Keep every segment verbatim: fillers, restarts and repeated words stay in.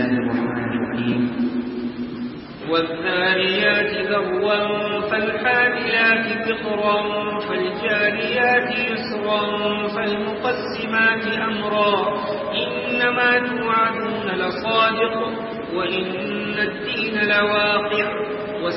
الله الرحمن الرحيم والذاريات ذروا فالحاملات ذكرا فالجاريات يسرا فالمقسمات أمرا إنما توعدون لصادق وإن الدين لواقع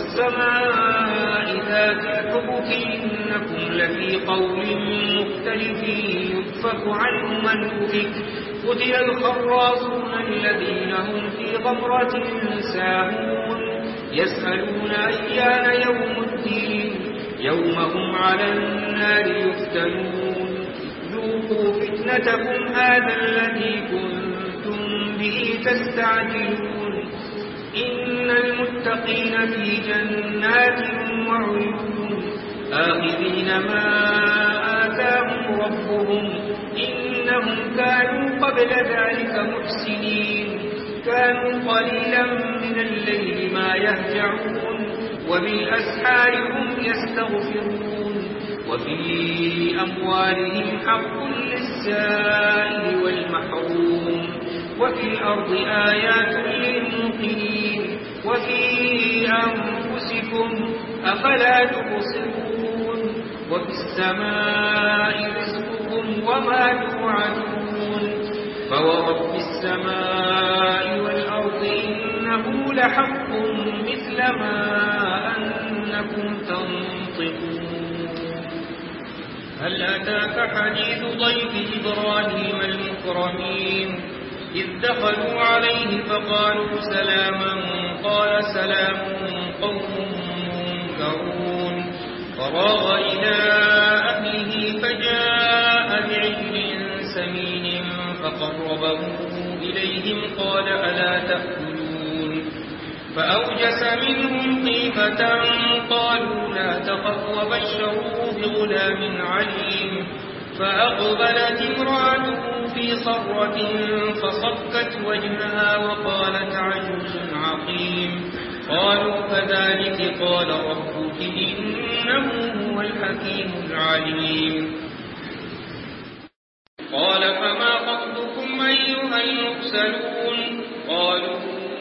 والسماء ذات الحبك إنكم لفي قول مختلف يؤفك عنه من أفك قتل الخراصون الذين هم في غمرة ساهون يسألون أيان يوم الدين يوم هم على النار يفتنون ذوقوا فتنتكم هذا الذي كنتم به تستعجلون إن المتقين في جنات وعيون آخذين ما آتاهم ربهم إنهم كانوا قبل ذلك محسنين كانوا قليلا من الليل ما يهجعون وبالأسحار هم يستغفرون وفي أموالهم حق للسائل والمحروم وفي الأرض آيات للموقنين وفي أنفسكم أفلا تبصرون وفي السماء رزقكم وما توعدون فورب السماء والأرض إنه لحق مثل ما أنكم تنطقون هل أتاك حديث ضيف إبراهيم المكرمين إذ دخلوا عليه فقالوا سلاما قال سلام قوم منكرون فراغ إلى أهله فجاء بعجل سمين فقربه إليهم قال ألا تأكلون فأوجس منهم خيفة قالوا لا تخف وبشروه بغلام عليم فأقبلت امرأته في صرة فصكت وجهها وقالت عجوز عقيم قالوا كذلك قال ربك إنه هو الحكيم العليم قال فما خطبكم أيها المرسلون قالوا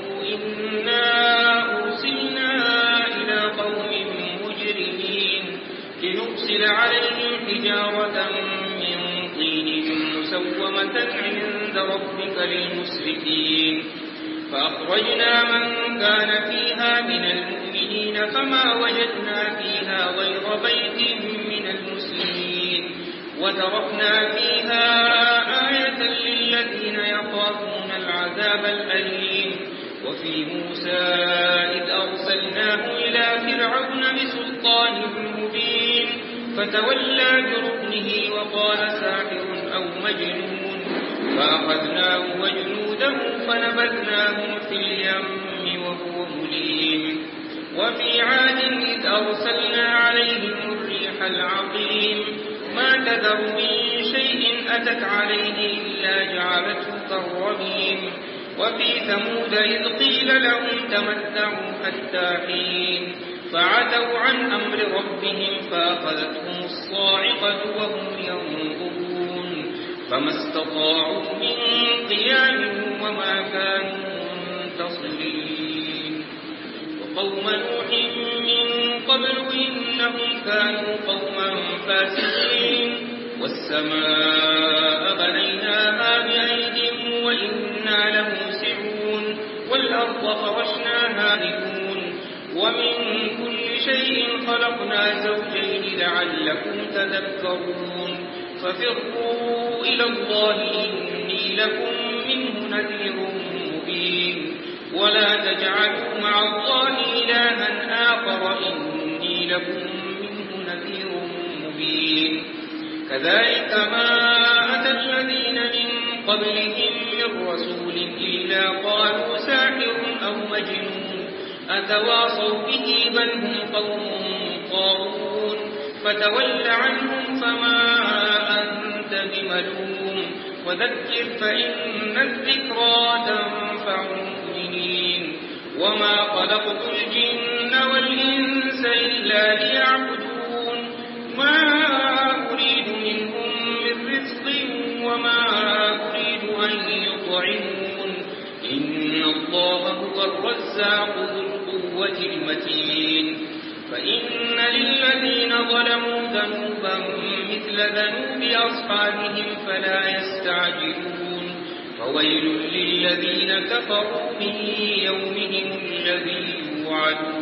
إنا أرسلنا إلى قوم مجرمين لنرسل عليهم حجارة من طين مسومة عند ربك للمسرفين فأخرجنا من كان فيها من المؤمنين فما وجدنا فيها غير بيت من المسلمين وتركنا فيها آية للذين يخافون العذاب الأليم وفي موسى إذ أرسلناه إلى فرعون بسلطان مبين فتولى بركنه وقال ساحر أو مجنون فأخذناه وجنوده فنبذناهم في اليم وهو مليم وفي عاد إذ أرسلنا عليهم الريح العقيم ما تذر من شيء أتت عليه إلا جعلته كالرميم وفي ثمود إذ قيل لهم تمتعوا حتى حين فعتوا عن أمر ربهم فأخذتهم الصاعقة وهم ينظرون فما استطاعوا من قيام وما كانوا منتصرين وقوم نوح من قبل إنهم كانوا قوما فاسقين والسماء بنيناها بأيد وإنا لموسعون والأرض فرشناها لكون ومن كل شيء خلقنا زوجين لعلكم تذكرون ففروا إلى الله إني لكم منه نذير مبين ولا تجعلوا مع الله إلها آخر إني لكم منه نذير مبين كذلك ما أتى الذين من قبلهم من رسول إلا قالوا ساحر أو مجنون أتواصوا به بل هم قوم طاغون فتول عنهم فما أنت بملوم وذكر فإن الذكرى تنفع المؤمنين وما خلقت الجن والإنس إلا ليعبدون ما أريد منهم من رزق وما أريد أن يطعمون إن وهو الرزاق ذو القوة المتين فإن للذين ظلموا ذنوبا مثل ذنوب أصحابهم فلا يستعجلون فويل للذين كفروا من يومهم الذي يوعدون